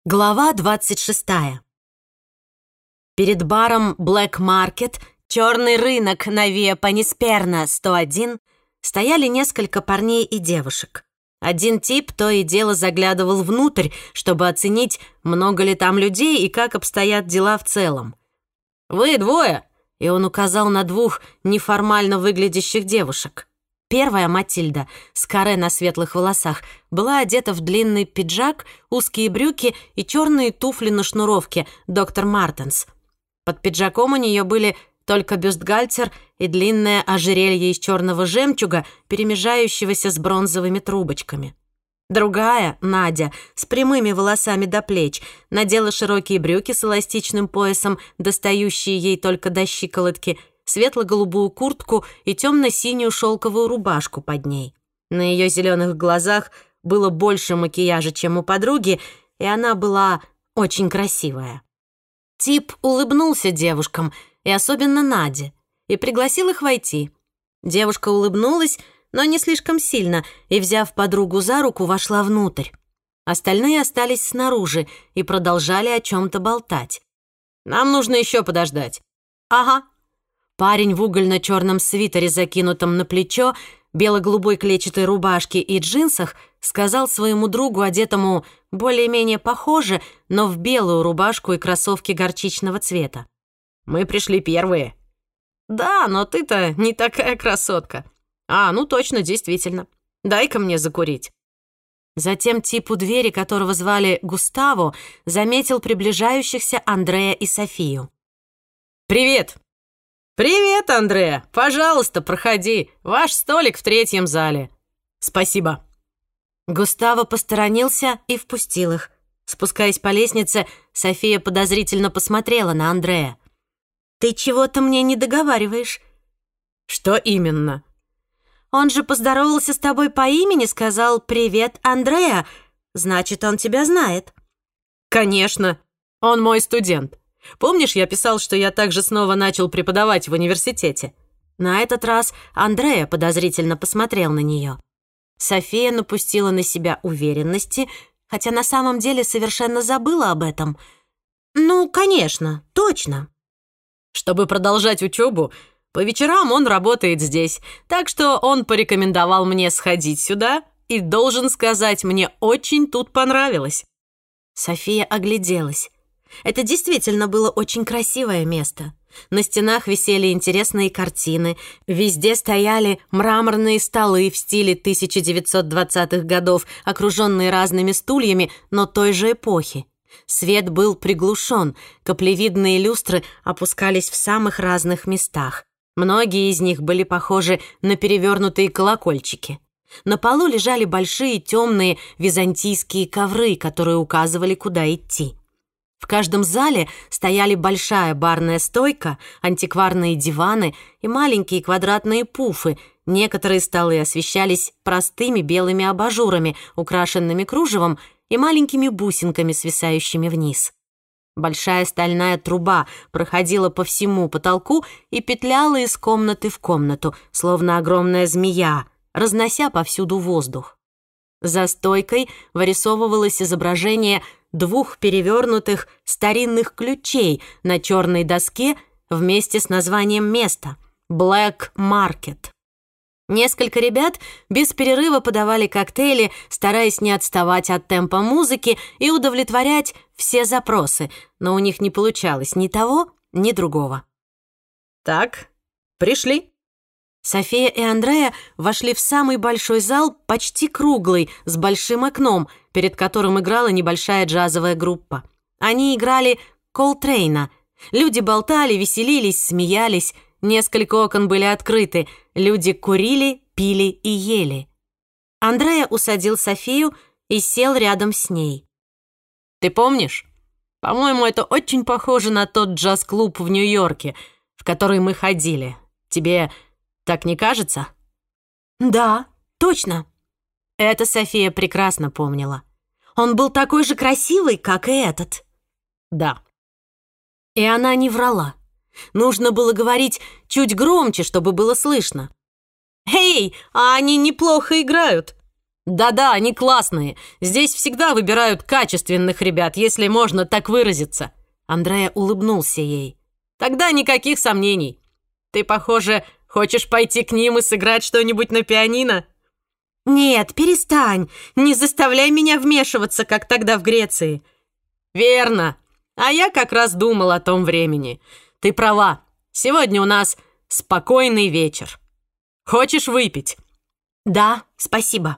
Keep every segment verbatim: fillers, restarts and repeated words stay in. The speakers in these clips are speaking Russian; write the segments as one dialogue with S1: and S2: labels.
S1: Глава двадцать шестая. Перед баром Black Market, черный рынок на Виа Панисперна сто один, стояли несколько парней и девушек. Один тип то и дело заглядывал внутрь, чтобы оценить, много ли там людей и как обстоят дела в целом. «Вы двое!» — и он указал на двух неформально выглядящих девушек. Первая, Матильда, с каре на светлых волосах, была одета в длинный пиджак, узкие брюки и черные туфли на шнуровке доктор Мартенс. Под пиджаком у нее были только бюстгальтер и длинное ожерелье из черного жемчуга, перемежающегося с бронзовыми трубочками. Другая, Надя, с прямыми волосами до плеч, надела широкие брюки с эластичным поясом, достающие ей только до щиколотки, светло-голубую куртку и темно-синюю шелковую рубашку под ней. На ее зеленых глазах было больше макияжа, чем у подруги, и она была очень красивая. Тип улыбнулся девушкам, и особенно Наде, и пригласил их войти. Девушка улыбнулась, но не слишком сильно, и, взяв подругу за руку, вошла внутрь. Остальные остались снаружи и продолжали о чем-то болтать. «Нам нужно еще подождать». «Ага». Парень в угольно-черном свитере, закинутом на плечо, бело-голубой клетчатой рубашке и джинсах, сказал своему другу, одетому более-менее похоже, но в белую рубашку и кроссовки горчичного цвета: «Мы пришли первые». «Да, но ты-то не такая красотка». «А, ну точно, действительно. Дай-ка мне закурить». Затем тип у двери, которого звали Густаво, заметил приближающихся Андрея и Софию. «Привет!» «Привет, Андреа! Пожалуйста, проходи. Ваш столик в третьем зале». «Спасибо». Густаво посторонился и впустил их. Спускаясь по лестнице, София подозрительно посмотрела на Андрея. «Ты чего-то мне не договариваешь». «Что именно?» «Он же поздоровался с тобой по имени, сказал «Привет, Андреа». Значит, он тебя знает». «Конечно. Он мой студент. Помнишь, я писал, что я также снова начал преподавать в университете?» На этот раз Андреа подозрительно посмотрел на нее. София напустила на себя уверенности, хотя на самом деле совершенно забыла об этом. «Ну, конечно, точно». «Чтобы продолжать учебу, по вечерам он работает здесь, так что он порекомендовал мне сходить сюда и, должен сказать, мне очень тут понравилось». София огляделась. Это действительно было очень красивое место. На стенах висели интересные картины, везде стояли мраморные столы в стиле тысяча девятьсот двадцатых годов, окруженные разными стульями, но той же эпохи. Свет был приглушен, каплевидные люстры опускались в самых разных местах. Многие из них были похожи на перевернутые колокольчики. На полу лежали большие темные византийские ковры, которые указывали, куда идти. В каждом зале стояли большая барная стойка, антикварные диваны и маленькие квадратные пуфы. Некоторые столы освещались простыми белыми абажурами, украшенными кружевом и маленькими бусинками, свисающими вниз. Большая стальная труба проходила по всему потолку и петляла из комнаты в комнату, словно огромная змея, разнося повсюду воздух. За стойкой вырисовывалось изображение двух перевернутых старинных ключей на черной доске вместе с названием места — Black Market. Несколько ребят без перерыва подавали коктейли, стараясь не отставать от темпа музыки и удовлетворять все запросы, но у них не получалось ни того, ни другого. «Так, пришли». София и Андреа вошли в самый большой зал, почти круглый, с большим окном, перед которым играла небольшая джазовая группа. Они играли Колтрейна. Люди болтали, веселились, смеялись. Несколько окон были открыты. Люди курили, пили и ели. Андреа усадил Софию и сел рядом с ней. «Ты помнишь? По-моему, это очень похоже на тот джаз-клуб в Нью-Йорке, в который мы ходили. Тебе так не кажется?» «Да, точно». Это София прекрасно помнила. Он был такой же красивый, как и этот. Да. И она не врала. Нужно было говорить чуть громче, чтобы было слышно. «Эй, а они неплохо играют!»
S2: Да-да, они классные. Здесь всегда выбирают качественных ребят, если можно так выразиться. Андреа улыбнулся ей. Тогда никаких сомнений. Ты, похоже, хочешь пойти к ним и сыграть что-нибудь на пианино?
S1: Нет, перестань. Не заставляй меня вмешиваться, как тогда в Греции.
S2: Верно. А я как раз думал о том времени. Ты права. Сегодня у нас спокойный вечер. Хочешь выпить?
S1: Да, спасибо.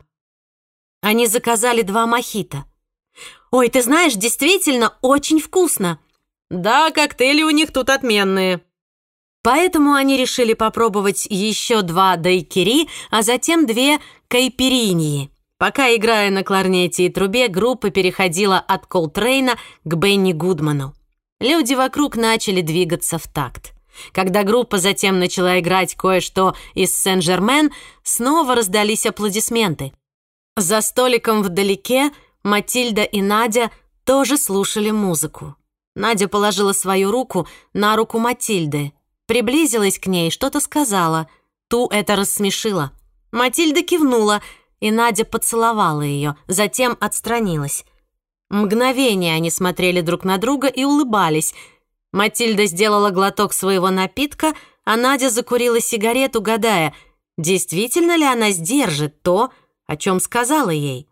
S1: Они заказали два мохито. Ой, ты знаешь, действительно очень вкусно.
S2: Да, коктейли у них тут отменные.
S1: Поэтому они решили попробовать еще два дайкири, а затем две кайпириньи. Пока, играя на кларнете и трубе, группа переходила от Колтрейна к Бенни Гудману. Люди вокруг начали двигаться в такт. Когда группа затем начала играть кое-что из Сен-Жермен, снова раздались аплодисменты. За столиком вдалеке Матильда и Надя тоже слушали музыку. Надя положила свою руку на руку Матильды, приблизилась к ней, что-то сказала. Ту это рассмешило. Матильда кивнула, и Надя поцеловала ее, затем отстранилась. Мгновение они смотрели друг на друга и улыбались. Матильда сделала глоток своего напитка, а Надя закурила сигарету, гадая, действительно ли она сдержит то, о чем сказала ей.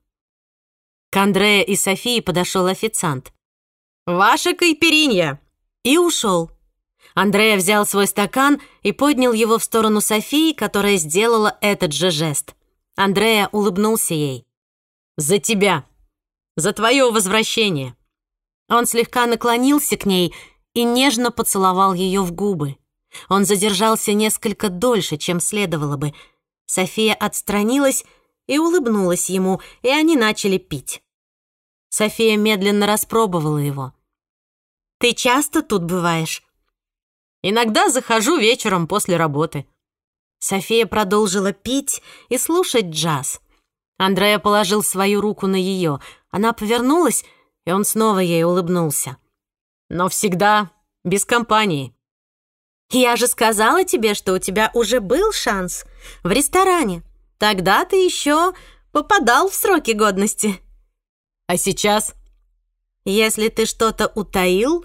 S1: К Андреа и Софии подошел официант.
S2: «Ваша кайпиринья!»
S1: И ушел. Андреа взял свой стакан и поднял его в сторону Софии, которая сделала этот же жест. Андреа улыбнулся ей.
S2: «За тебя! За твое возвращение!»
S1: Он слегка наклонился к ней и нежно поцеловал ее в губы. Он задержался несколько дольше, чем следовало бы. София отстранилась и улыбнулась ему, и они начали пить. София медленно распробовала его. «Ты часто тут бываешь?»
S2: «Иногда захожу вечером после работы».
S1: София продолжила пить и слушать джаз. Андреа положил свою руку на ее. Она повернулась, и он снова ей улыбнулся.
S2: «Но всегда без компании».
S1: «Я же сказала тебе, что у тебя уже был шанс в ресторане. Тогда ты еще попадал в сроки годности».
S2: «А сейчас?»
S1: «Если ты что-то утаил,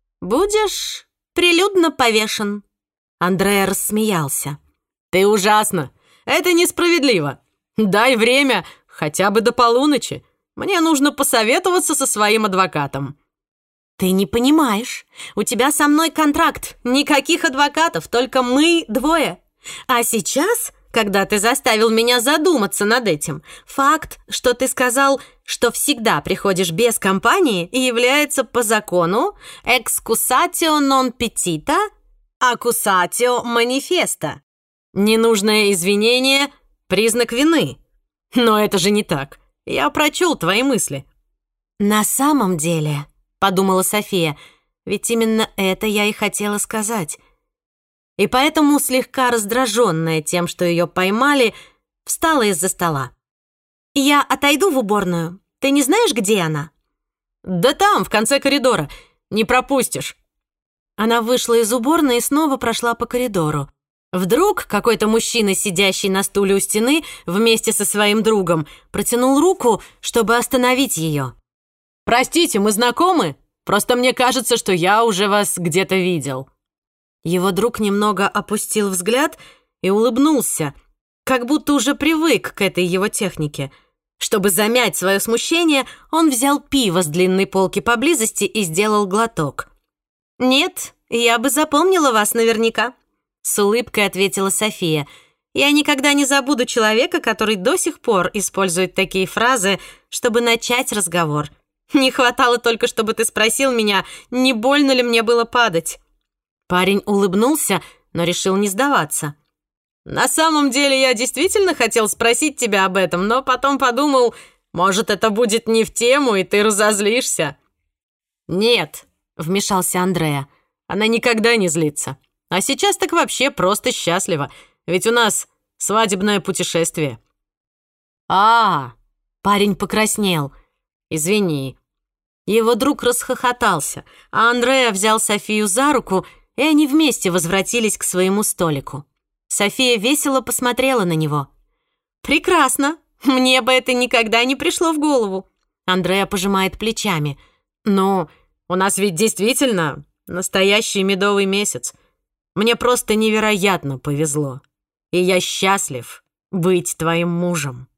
S1: будешь прилюдно повешен». Андреа рассмеялся.
S2: «Ты ужасно! Это несправедливо! Дай время хотя бы до полуночи. Мне нужно посоветоваться со своим адвокатом».
S1: «Ты не понимаешь. У тебя со мной контракт. Никаких адвокатов, только мы двое. А сейчас, когда ты заставил меня задуматься над этим, факт, что ты сказал, что всегда приходишь без компании, является по закону excusatio non petita, accusatio manifesta».
S2: Ненужное извинение — признак вины. Но это же не так. Я прочел твои мысли.
S1: «На самом деле», — подумала София, «ведь именно это я и хотела сказать». И поэтому, слегка раздраженная тем, что ее поймали, встала из-за стола. «Я отойду в уборную. Ты не знаешь, где она?»
S2: «Да там, в конце коридора. Не пропустишь».
S1: Она вышла из уборной и снова прошла по коридору. Вдруг какой-то мужчина, сидящий на стуле у стены вместе со своим другом, протянул руку, чтобы остановить ее.
S2: «Простите, мы знакомы? Просто мне кажется, что я уже вас где-то видел».
S1: Его друг немного опустил взгляд и улыбнулся, как будто уже привык к этой его технике. Чтобы замять свое смущение, он взял пиво с длинной полки поблизости и сделал глоток. «Нет, я бы запомнила вас наверняка», — с улыбкой ответила София. «Я никогда не забуду человека, который до сих пор использует такие фразы, чтобы начать разговор. Не хватало только, чтобы ты спросил меня, не больно ли мне было падать». Парень улыбнулся, но решил не сдаваться.
S2: «На самом деле я действительно хотел спросить тебя об этом, но потом подумал, может, это будет не в тему, и ты разозлишься». «Нет», — вмешался Андреа, — «она никогда не злится. А сейчас так вообще просто счастлива, ведь у нас свадебное путешествие».
S1: «А, парень покраснел.
S2: Извини».
S1: Его друг расхохотался, а Андреа взял Софию за руку, и они вместе возвратились к своему столику. София весело посмотрела на него. «Прекрасно. Мне бы это никогда не пришло в голову. Андреа пожимает плечами.
S2: Ну, у нас ведь действительно настоящий медовый месяц. Мне просто невероятно повезло. И я счастлив быть твоим мужем.